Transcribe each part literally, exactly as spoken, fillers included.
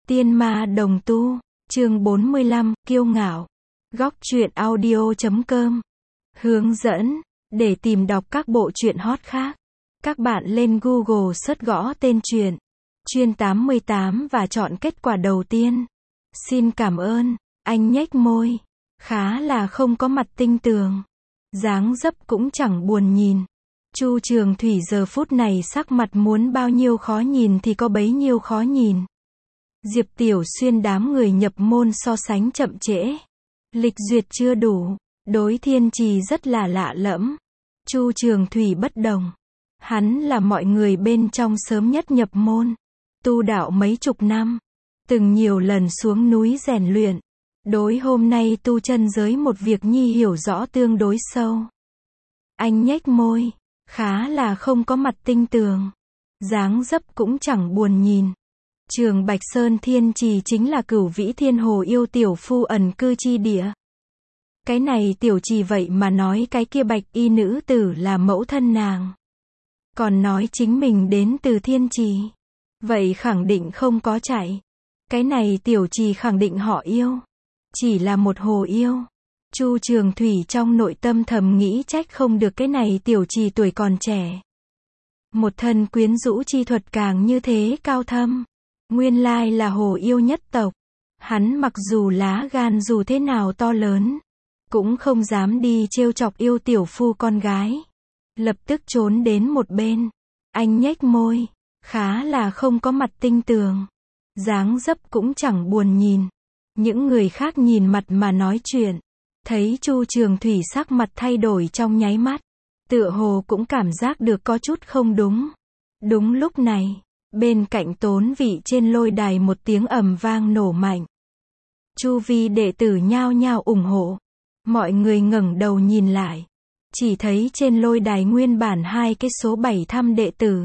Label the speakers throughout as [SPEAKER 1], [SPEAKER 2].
[SPEAKER 1] Tiên ma đồng tu, chương bốn mươi lăm, kiêu ngạo. Góc truyện audio chấm com. Hướng dẫn, để tìm đọc các bộ truyện hot khác. Các bạn lên Google search gõ tên truyện, Chuyên tám mươi tám và chọn kết quả đầu tiên. Xin cảm ơn, anh nhếch môi. Khá là không có mặt tinh tường. Dáng dấp cũng chẳng buồn nhìn. Chu Trường Thủy giờ phút này sắc mặt muốn bao nhiêu khó nhìn thì có bấy nhiêu khó nhìn. Diệp Tiểu Xuyên đám người nhập môn so sánh chậm trễ. Lịch duyệt chưa đủ. Đối Thiên Trì rất là lạ lẫm. Chu Trường Thủy bất đồng. Hắn là mọi người bên trong sớm nhất nhập môn. Tu đạo mấy chục năm. Từng nhiều lần xuống núi rèn luyện. Đối hôm nay tu chân giới một việc nhi hiểu rõ tương đối sâu. Anh nhếch môi. Khá là không có mặt tinh tường. Dáng dấp cũng chẳng buồn nhìn. Trường Bạch Sơn Thiên Trì chính là Cửu Vĩ Thiên Hồ yêu tiểu phu ẩn cư chi địa. Cái này tiểu trì vậy mà nói cái kia bạch y nữ tử là mẫu thân nàng. Còn nói chính mình đến từ Thiên Trì. Vậy khẳng định không có chạy. Cái này tiểu trì khẳng định họ yêu. Chỉ là một hồ yêu. Chu Trường Thủy trong nội tâm thầm nghĩ trách không được cái này tiểu trì tuổi còn trẻ. Một thân quyến rũ chi thuật càng như thế cao thâm. Nguyên lai là hồ yêu nhất tộc. Hắn mặc dù lá gan dù thế nào to lớn, cũng không dám đi trêu chọc yêu tiểu phu con gái. Lập tức trốn đến một bên. Anh nhếch môi. Khá là không có mặt tinh tường. Dáng dấp cũng chẳng buồn nhìn. Những người khác nhìn mặt mà nói chuyện. Thấy Chu Trường Thủy sắc mặt thay đổi trong nháy mắt. Tựa hồ cũng cảm giác được có chút không đúng. Đúng lúc này, bên cạnh Tốn Vị trên lôi đài một tiếng ầm vang nổ mạnh. Chu vi đệ tử nhao nhao ủng hộ. Mọi người ngẩng đầu nhìn lại. Chỉ thấy trên lôi đài nguyên bản hai cái số bảy thăm đệ tử.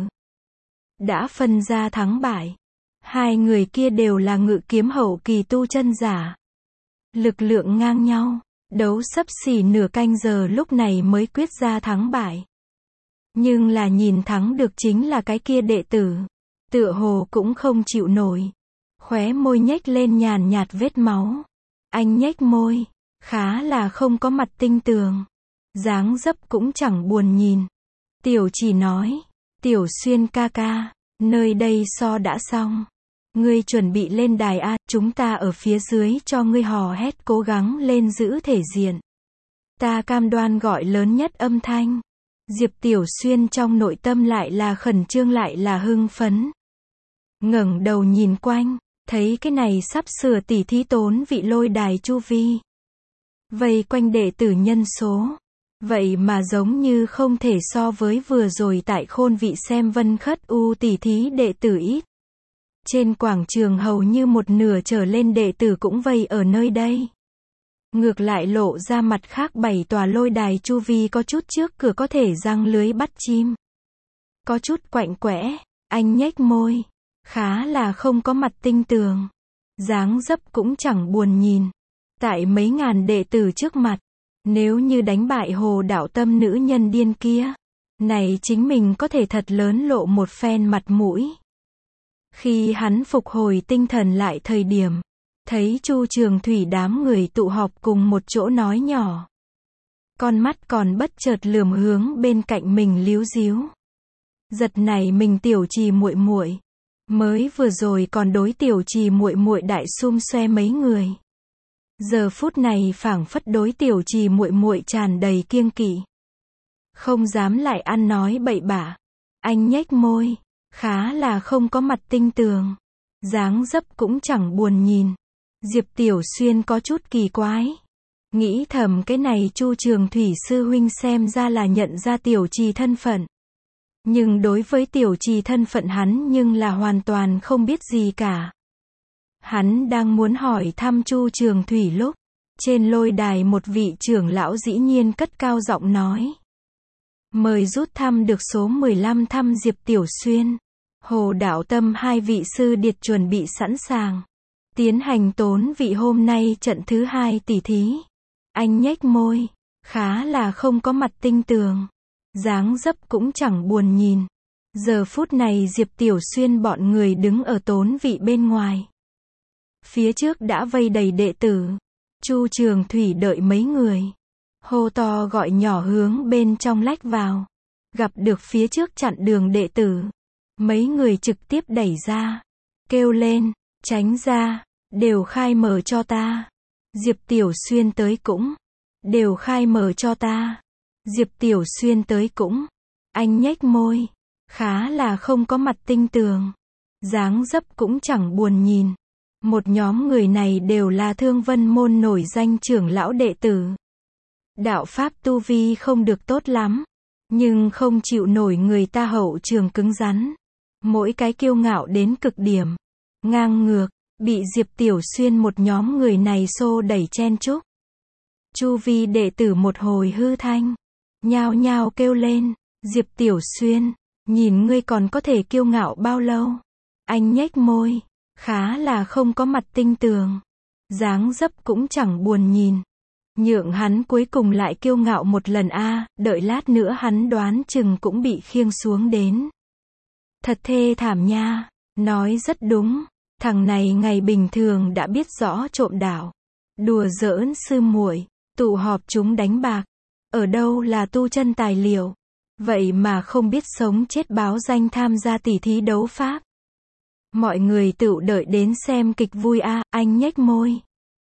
[SPEAKER 1] Đã phân ra thắng bại. Hai người kia đều là ngự kiếm hậu kỳ tu chân giả. Lực lượng ngang nhau. Đấu xấp xỉ nửa canh giờ lúc này mới quyết ra thắng bại. Nhưng là nhìn thắng được chính là cái kia đệ tử. Tựa hồ cũng không chịu nổi. Khóe môi nhếch lên nhàn nhạt vết máu. Anh nhếch môi. Khá là không có mặt tinh tường. Dáng dấp cũng chẳng buồn nhìn. Tiểu chỉ nói. Tiểu Xuyên ca ca. Nơi đây so đã xong. Ngươi chuẩn bị lên đài A, chúng ta ở phía dưới cho ngươi hò hét cố gắng lên giữ thể diện. Ta cam đoan gọi lớn nhất âm thanh. Diệp Tiểu Xuyên trong nội tâm lại là khẩn trương lại là hưng phấn. Ngẩng đầu nhìn quanh, thấy cái này sắp sửa tỉ thí Tốn Vị lôi đài chu vi. Vây quanh đệ tử nhân số. Vậy mà giống như không thể so với vừa rồi tại Khôn Vị xem Vân Khất U tỉ thí đệ tử ít. Trên quảng trường hầu như một nửa trở lên đệ tử cũng vây ở nơi đây. Ngược lại lộ ra mặt khác bảy tòa lôi đài chu vi có chút trước cửa có thể giăng lưới bắt chim. Có chút quạnh quẽ, anh nhếch môi. Khá là không có mặt tinh tường. Dáng dấp cũng chẳng buồn nhìn. Tại mấy ngàn đệ tử trước mặt. Nếu như đánh bại Hồ Đạo Tâm nữ nhân điên kia. Này chính mình có thể thật lớn lộ một phen mặt mũi. Khi hắn phục hồi tinh thần lại thời điểm, thấy Chu Trường Thủy đám người tụ họp cùng một chỗ nói nhỏ. Con mắt còn bất chợt lườm hướng bên cạnh mình líu díu. Giật này mình tiểu trì muội muội, mới vừa rồi còn đối tiểu trì muội muội đại xum xoe mấy người. Giờ phút này phảng phất đối tiểu trì muội muội tràn đầy kiêng kỵ. Không dám lại ăn nói bậy bạ. Anh nhếch môi. Khá là không có mặt tinh tường. Dáng dấp cũng chẳng buồn nhìn. Diệp Tiểu Xuyên có chút kỳ quái. Nghĩ thầm cái này Chu Trường Thủy sư huynh xem ra là nhận ra tiểu trì thân phận. Nhưng đối với tiểu trì thân phận hắn nhưng là hoàn toàn không biết gì cả. Hắn đang muốn hỏi thăm Chu Trường Thủy lúc. Trên lôi đài một vị trưởng lão dĩ nhiên cất cao giọng nói. Mời rút thăm được số mười lăm thăm Diệp Tiểu Xuyên. Hồ Đạo Tâm hai vị sư điệt chuẩn bị sẵn sàng. Tiến hành Tốn Vị hôm nay trận thứ hai tỉ thí. Anh nhếch môi. Khá là không có mặt tinh tường. Dáng dấp cũng chẳng buồn nhìn. Giờ phút này Diệp Tiểu Xuyên bọn người đứng ở Tốn Vị bên ngoài. Phía trước đã vây đầy đệ tử. Chu Trường Thủy đợi mấy người. Hô to gọi nhỏ hướng bên trong lách vào. Gặp được phía trước chặn đường đệ tử. Mấy người trực tiếp đẩy ra. Kêu lên, tránh ra, đều khai mở cho ta. Diệp Tiểu Xuyên tới cũng. Đều khai mở cho ta. Diệp Tiểu Xuyên tới cũng. Anh nhếch môi. Khá là không có mặt tinh tường. Dáng dấp cũng chẳng buồn nhìn. Một nhóm người này đều là Thương Vân môn nổi danh trưởng lão đệ tử. Đạo pháp tu vi không được tốt lắm. Nhưng không chịu nổi người ta hậu trường cứng rắn. Mỗi cái kiêu ngạo đến cực điểm. Ngang ngược. Bị Diệp Tiểu Xuyên một nhóm người này xô đẩy chen chúc. Chu vi đệ tử một hồi hư thanh. Nhao nhao kêu lên. Diệp Tiểu Xuyên. Nhìn ngươi còn có thể kiêu ngạo bao lâu? Anh nhếch môi. Khá là không có mặt tinh tường. Dáng dấp cũng chẳng buồn nhìn. Nhượng hắn cuối cùng lại kiêu ngạo một lần a, à, đợi lát nữa hắn đoán chừng cũng bị khiêng xuống đến. Thật thê thảm nha. Nói rất đúng. Thằng này ngày bình thường đã biết rõ trộm đảo. Đùa giỡn sư muội, tụ họp chúng đánh bạc. Ở đâu là tu chân tài liệu. Vậy mà không biết sống chết báo danh tham gia tỉ thí đấu pháp. Mọi người tự đợi đến xem kịch vui a, à, anh nhếch môi.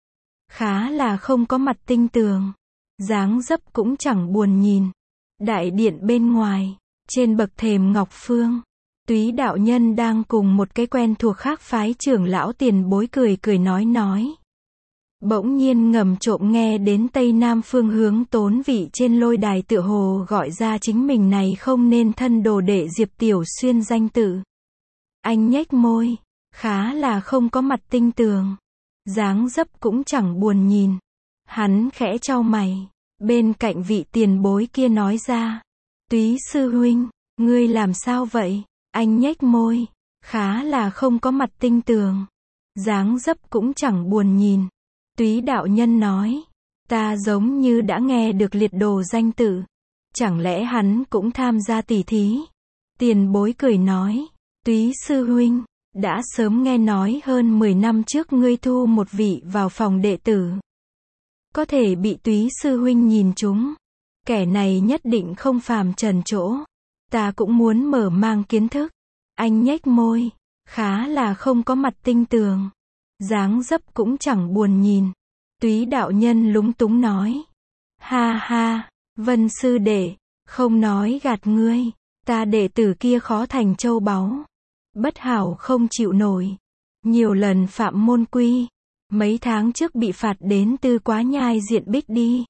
[SPEAKER 1] Khá là không có mặt tinh tường. Dáng dấp cũng chẳng buồn nhìn. Đại điện bên ngoài, trên bậc thềm Ngọc Phương, Túy đạo nhân đang cùng một cái quen thuộc khác phái trưởng lão tiền bối cười cười nói nói. Bỗng nhiên ngầm trộm nghe đến tây nam phương hướng tốn vị trên lôi đài tựa hồ gọi ra chính mình này không nên thân đồ đệ Diệp Tiểu Xuyên danh tự. Anh nhếch môi, khá là không có mặt tinh tường. Dáng dấp cũng chẳng buồn nhìn. Hắn khẽ chau mày. Bên cạnh vị tiền bối kia nói ra. Túy sư huynh, ngươi làm sao vậy? Anh nhếch môi, khá là không có mặt tinh tường. Dáng dấp cũng chẳng buồn nhìn. Túy đạo nhân nói. Ta giống như đã nghe được liệt đồ danh tự. Chẳng lẽ hắn cũng tham gia tỉ thí? Tiền bối cười nói. Túy sư huynh, đã sớm nghe nói hơn mười năm trước ngươi thu một vị vào phòng đệ tử. Có thể bị Túy sư huynh nhìn trúng. Kẻ này nhất định không phàm trần chỗ. Ta cũng muốn mở mang kiến thức. Anh nhếch môi, khá là không có mặt tinh tường. Dáng dấp cũng chẳng buồn nhìn. Túy đạo nhân lúng túng nói. Ha ha, Vân sư đệ, không nói gạt ngươi. Ta đệ tử kia khó thành châu báu. Bất hảo không chịu nổi. Nhiều lần phạm môn quy. Mấy tháng trước bị phạt đến Tư Quá Nhai diện bích đi.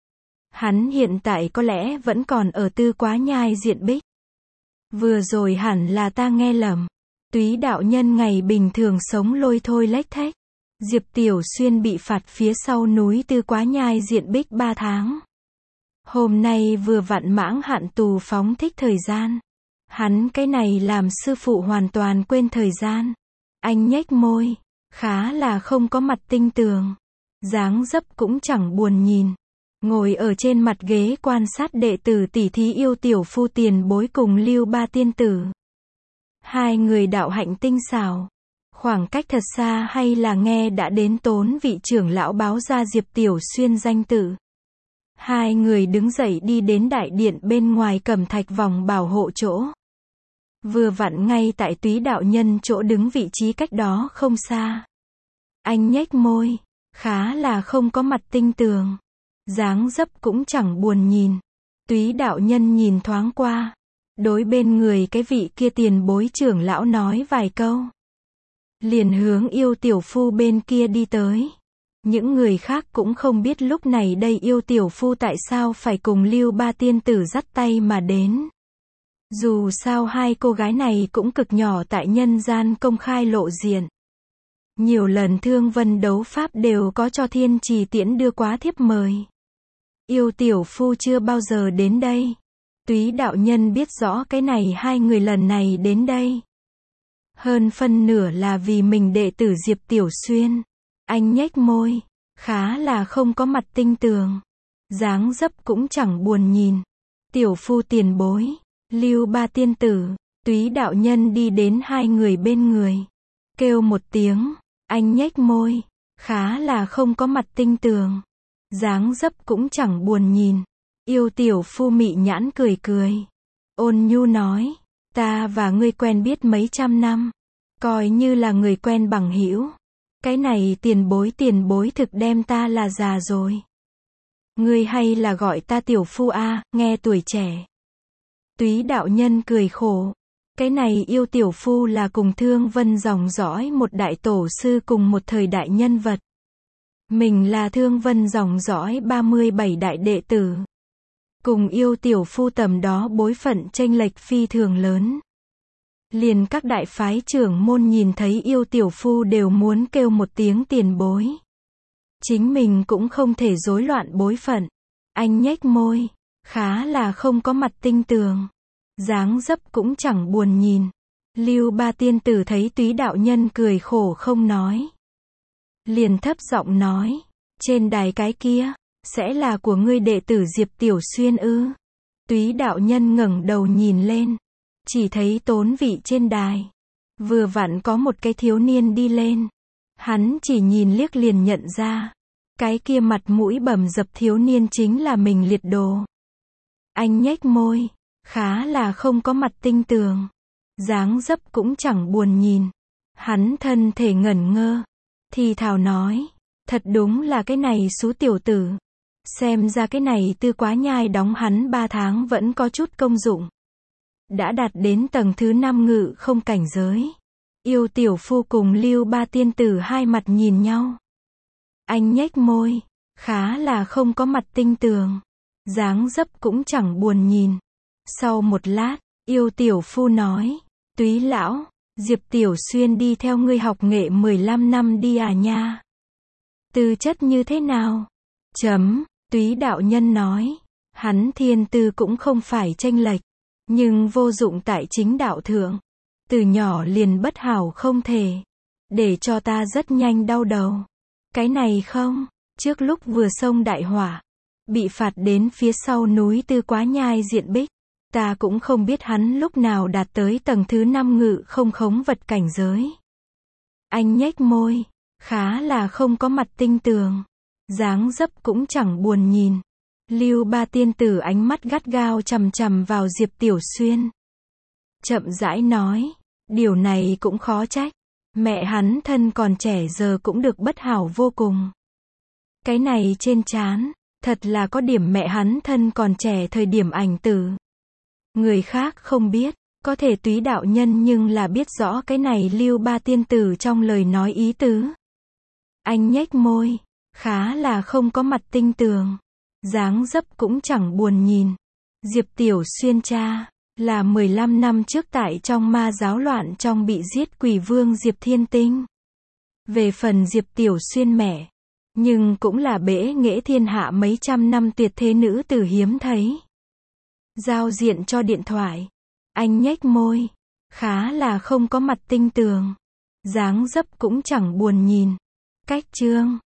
[SPEAKER 1] Hắn hiện tại có lẽ vẫn còn ở Tư Quá Nhai diện bích. Vừa rồi hẳn là ta nghe lầm. Túy đạo nhân ngày bình thường sống lôi thôi lếch thếch. Diệp Tiểu Xuyên bị phạt phía sau núi Tư Quá Nhai diện bích ba tháng. Hôm nay vừa vặn mãng hạn tù phóng thích thời gian. Hắn cái này làm sư phụ hoàn toàn quên thời gian. Anh nhếch môi, khá là không có mặt tinh tường. Dáng dấp cũng chẳng buồn nhìn. Ngồi ở trên mặt ghế quan sát đệ tử tỉ thí yêu tiểu phu tiền bối cùng Lưu Ba tiên tử. Hai người đạo hạnh tinh xảo. Khoảng cách thật xa hay là nghe đã đến tốn vị trưởng lão báo ra Diệp Tiểu Xuyên danh tự. Hai người đứng dậy đi đến đại điện bên ngoài cẩm thạch vòng bảo hộ chỗ. Vừa vặn ngay tại Túy đạo nhân chỗ đứng vị trí cách đó không xa. Anh nhếch môi, khá là không có mặt tinh tường. Dáng dấp cũng chẳng buồn nhìn. Túy đạo nhân nhìn thoáng qua. Đối bên người cái vị kia tiền bối trưởng lão nói vài câu. Liền hướng yêu tiểu phu bên kia đi tới. Những người khác cũng không biết lúc này đây yêu tiểu phu tại sao phải cùng Lưu Ba tiên tử dắt tay mà đến. Dù sao hai cô gái này cũng cực nhỏ tại nhân gian công khai lộ diện. Nhiều lần Thương Vân đấu pháp đều có cho Thiên Trì Tiễn đưa quá thiếp mời. Yêu tiểu phu chưa bao giờ đến đây. Túy đạo nhân biết rõ cái này hai người lần này đến đây. Hơn phân nửa là vì mình đệ tử Diệp Tiểu Xuyên. Anh nhếch môi, khá là không có mặt tinh tường. Dáng dấp cũng chẳng buồn nhìn. Tiểu phu tiền bối, Lưu Ba tiên tử, Túy đạo nhân đi đến hai người bên người. Kêu một tiếng, Anh nhếch môi, khá là không có mặt tinh tường. Dáng dấp cũng chẳng buồn nhìn. Yêu tiểu phu mị nhãn cười cười. Ôn nhu nói, ta và ngươi quen biết mấy trăm năm. Coi như là người quen bằng hữu. Cái này tiền bối tiền bối thực đem ta là già rồi. Ngươi hay là gọi ta tiểu phu a, nghe tuổi trẻ. Túy đạo nhân cười khổ. Cái này yêu tiểu phu là cùng Thương Vân dòng dõi một đại tổ sư cùng một thời đại nhân vật. Mình là Thương Vân dòng dõi ba mươi bảy đại đệ tử. Cùng yêu tiểu phu tầm đó bối phận chênh lệch phi thường lớn. Liền các đại phái trưởng môn nhìn thấy yêu tiểu phu đều muốn kêu một tiếng tiền bối. Chính mình cũng không thể rối loạn bối phận. Anh nhếch môi, khá là không có mặt tinh tường. Dáng dấp cũng chẳng buồn nhìn. Lưu Ba tiên tử thấy Túy đạo nhân cười khổ không nói. Liền thấp giọng nói, trên đài cái kia, sẽ là của ngươi đệ tử Diệp Tiểu Xuyên ư? Túy đạo nhân ngẩng đầu nhìn lên, chỉ thấy tốn vị trên đài. Vừa vặn có một cái thiếu niên đi lên. Hắn chỉ nhìn liếc liền nhận ra. Cái kia mặt mũi bầm dập thiếu niên chính là mình Liệt Đồ. Anh nhếch môi, khá là không có mặt tinh tường. Dáng dấp cũng chẳng buồn nhìn. Hắn thân thể ngẩn ngơ. Thì thào nói, thật đúng là cái này xú tiểu tử. Xem ra cái này Tư Quá Nhai đóng hắn ba tháng vẫn có chút công dụng. Đã đạt đến tầng thứ năm ngự không cảnh giới. Yêu tiểu phu cùng Lưu Ba tiên tử hai mặt nhìn nhau. Anh nhếch môi, khá là không có mặt tinh tường. Dáng dấp cũng chẳng buồn nhìn. Sau một lát, yêu tiểu phu nói, Túy lão, Diệp Tiểu Xuyên đi theo ngươi học nghệ mười lăm năm đi à nha. Tư chất như thế nào? Chấm, Túy đạo nhân nói, hắn thiên tư cũng không phải chênh lệch, nhưng vô dụng tại chính đạo thượng. Từ nhỏ liền bất hảo không thể. Để cho ta rất nhanh đau đầu. Cái này không, trước lúc vừa xông đại hỏa, bị phạt đến phía sau núi Tư Quá Nhai diện bích. Ta cũng không biết hắn lúc nào đạt tới tầng thứ năm ngự không khống vật cảnh giới. Anh nhếch môi, khá là không có mặt tinh tường. Dáng dấp cũng chẳng buồn nhìn. Lưu Ba tiên tử ánh mắt gắt gao chằm chằm vào Diệp Tiểu Xuyên. Chậm rãi nói, điều này cũng khó trách. Mẹ hắn thân còn trẻ giờ cũng được bất hảo vô cùng. Cái này trên trán, thật là có điểm mẹ hắn thân còn trẻ thời điểm ảnh tử. Người khác không biết, có thể Túy đạo nhân nhưng là biết rõ cái này Lưu Ba tiên tử trong lời nói ý tứ. Anh nhếch môi, khá là không có mặt tinh tường. Dáng dấp cũng chẳng buồn nhìn. Diệp Tiểu Xuyên cha, là mười lăm năm trước tại trong ma giáo loạn trong bị giết quỷ vương Diệp Thiên Tinh. Về phần Diệp Tiểu Xuyên mẹ, nhưng cũng là bể nghệ thiên hạ mấy trăm năm tuyệt thế nữ tử hiếm thấy. Giao diện cho điện thoại. Anh nhếch môi, khá là không có mặt tinh tường. Dáng dấp cũng chẳng buồn nhìn. Cách chương